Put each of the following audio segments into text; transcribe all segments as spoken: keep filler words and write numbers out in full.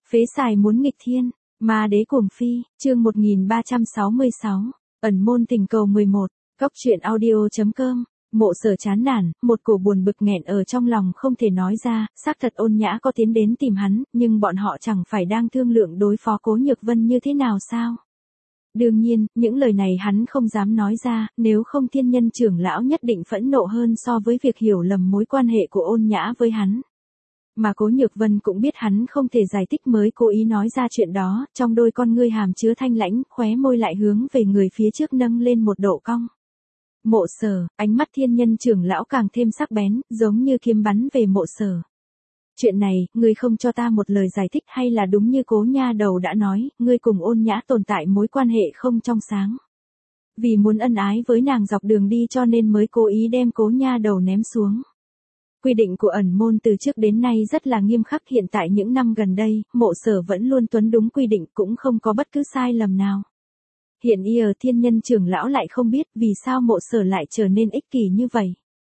Phế xài muốn nghịch thiên, ma đế cuồng phi, chương một nghìn ba trăm sáu mươi sáu, ẩn môn tình cầu mười một, góc truyện audio.com, Mộ Sở chán nản, một cổ buồn bực nghẹn ở trong lòng không thể nói ra, xác thật Ôn Nhã có tiến đến tìm hắn, nhưng bọn họ chẳng phải đang thương lượng đối phó Cố Nhược Vân như thế nào sao? Đương nhiên, những lời này hắn không dám nói ra, nếu không Thiên Nhân trưởng lão nhất định phẫn nộ hơn so với việc hiểu lầm mối quan hệ của Ôn Nhã với hắn. Mà Cố Nhược Vân cũng biết hắn không thể giải thích mới cố ý nói ra chuyện đó, trong đôi con ngươi hàm chứa thanh lãnh, khóe môi lại hướng về người phía trước nâng lên một độ cong. Mộ Sở, ánh mắt Thiên Nhân trưởng lão càng thêm sắc bén, giống như kiếm bắn về Mộ Sở. Chuyện này, ngươi không cho ta một lời giải thích hay là đúng như Cố nha đầu đã nói, ngươi cùng Ôn Nhã tồn tại mối quan hệ không trong sáng. Vì muốn ân ái với nàng dọc đường đi cho nên mới cố ý đem Cố nha đầu ném xuống. Quy định của ẩn môn từ trước đến nay rất là nghiêm khắc, hiện tại những năm gần đây, Mộ Sở vẫn luôn tuân đúng quy định, cũng không có bất cứ sai lầm nào. Hiện giờ Thiên Nhân trưởng lão lại không biết vì sao Mộ Sở lại trở nên ích kỷ như vậy.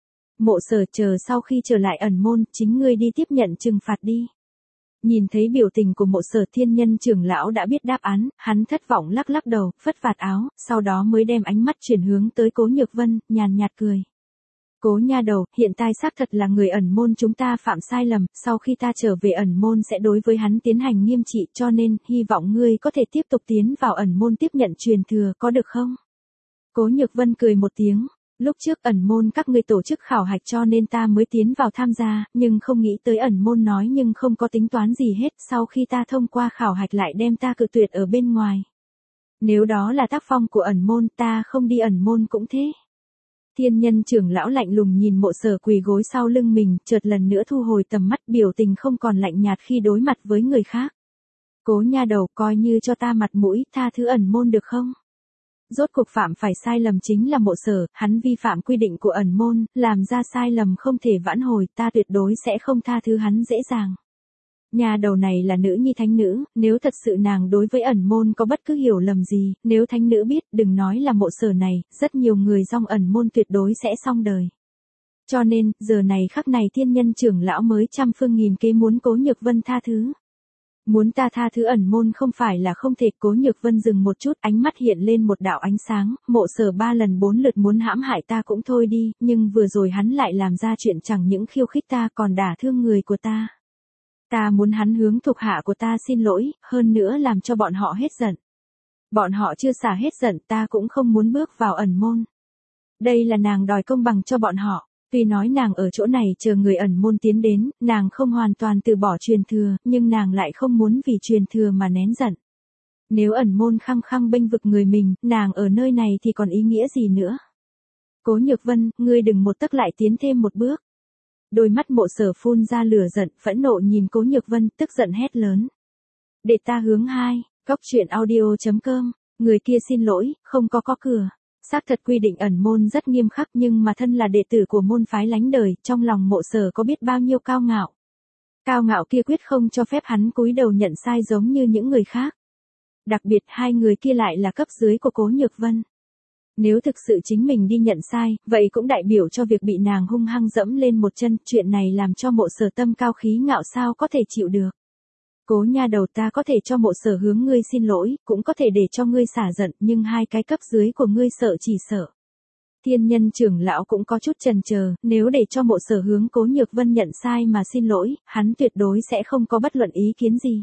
Mộ Sở, chờ sau khi trở lại ẩn môn, chính ngươi đi tiếp nhận trừng phạt đi. Nhìn thấy biểu tình của Mộ Sở, Thiên Nhân trưởng lão đã biết đáp án, hắn thất vọng lắc lắc đầu, phất vạt áo, sau đó mới đem ánh mắt chuyển hướng tới Cố Nhược Vân, nhàn nhạt cười. Cố nha đầu, hiện tại xác thật là người ẩn môn chúng ta phạm sai lầm, sau khi ta trở về ẩn môn sẽ đối với hắn tiến hành nghiêm trị, cho nên, hy vọng ngươi có thể tiếp tục tiến vào ẩn môn tiếp nhận truyền thừa, có được không? Cố Nhược Vân cười một tiếng, lúc trước ẩn môn các ngươi tổ chức khảo hạch cho nên ta mới tiến vào tham gia, nhưng không nghĩ tới ẩn môn nói nhưng không có tính toán gì hết, sau khi ta thông qua khảo hạch lại đem ta cự tuyệt ở bên ngoài. Nếu đó là tác phong của ẩn môn, ta không đi ẩn môn cũng thế. Thiên Nhân trưởng lão lạnh lùng nhìn Mộ Sở quỳ gối sau lưng mình, chợt lần nữa thu hồi tầm mắt, biểu tình không còn lạnh nhạt khi đối mặt với người khác. Cố nha đầu, coi như cho ta mặt mũi, tha thứ ẩn môn được không? Rốt cuộc phạm phải sai lầm chính là Mộ Sở, hắn vi phạm quy định của ẩn môn, làm ra sai lầm không thể vãn hồi, ta tuyệt đối sẽ không tha thứ hắn dễ dàng. Nhà đầu này là nữ nhi thánh nữ, nếu thật sự nàng đối với ẩn môn có bất cứ hiểu lầm gì, nếu thánh nữ biết, đừng nói là Mộ Sở này, rất nhiều người trong ẩn môn tuyệt đối sẽ xong đời. Cho nên, giờ này khắc này Thiên Nhân trưởng lão mới trăm phương nghìn kế muốn Cố Nhược Vân tha thứ. Muốn ta tha thứ ẩn môn không phải là không thể. Cố Nhược Vân dừng một chút, ánh mắt hiện lên một đạo ánh sáng, Mộ Sở ba lần bốn lượt muốn hãm hại ta cũng thôi đi, nhưng vừa rồi hắn lại làm ra chuyện chẳng những khiêu khích ta còn đả thương người của ta. Ta muốn hắn hướng thuộc hạ của ta xin lỗi, hơn nữa làm cho bọn họ hết giận. Bọn họ chưa xả hết giận, ta cũng không muốn bước vào ẩn môn. Đây là nàng đòi công bằng cho bọn họ. Tuy nói nàng ở chỗ này chờ người ẩn môn tiến đến, nàng không hoàn toàn từ bỏ truyền thừa, nhưng nàng lại không muốn vì truyền thừa mà nén giận. Nếu ẩn môn khăng khăng bênh vực người mình, nàng ở nơi này thì còn ý nghĩa gì nữa? Cố Nhược Vân, ngươi đừng một tấc lại tiến thêm một bước. Đôi mắt Mộ Sở phun ra lửa giận, phẫn nộ nhìn Cố Nhược Vân, tức giận hét lớn. Để ta hướng hai, góc truyện audio.com, người kia xin lỗi, không có có cửa. Xác thật quy định ẩn môn rất nghiêm khắc, nhưng mà thân là đệ tử của môn phái lánh đời, trong lòng Mộ Sở có biết bao nhiêu cao ngạo. Cao ngạo kia quyết không cho phép hắn cúi đầu nhận sai giống như những người khác. Đặc biệt hai người kia lại là cấp dưới của Cố Nhược Vân. Nếu thực sự chính mình đi nhận sai, vậy cũng đại biểu cho việc bị nàng hung hăng dẫm lên một chân, chuyện này làm cho Mộ Sở tâm cao khí ngạo sao có thể chịu được. Cố nha đầu, ta có thể cho Mộ Sở hướng ngươi xin lỗi, cũng có thể để cho ngươi xả giận, nhưng hai cái cấp dưới của ngươi sợ chỉ sợ. Thiên Nhân trưởng lão cũng có chút chần chờ, nếu để cho Mộ Sở hướng Cố Nhược Vân nhận sai mà xin lỗi, hắn tuyệt đối sẽ không có bất luận ý kiến gì.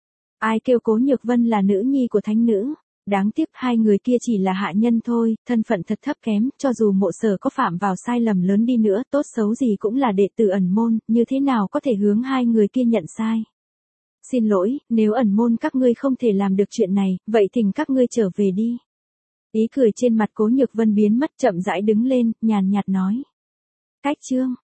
Ai kêu Cố Nhược Vân là nữ nhi của thánh nữ? Đáng tiếc hai người kia chỉ là hạ nhân thôi, thân phận thật thấp kém, cho dù Mộ Sở có phạm vào sai lầm lớn đi nữa, tốt xấu gì cũng là đệ tử ẩn môn, như thế nào có thể hướng hai người kia nhận sai. Xin lỗi, nếu ẩn môn các ngươi không thể làm được chuyện này, vậy thỉnh các ngươi trở về đi. Ý cười trên mặt Cố Nhược Vân biến mất, chậm rãi đứng lên, nhàn nhạt nói. Cách chương.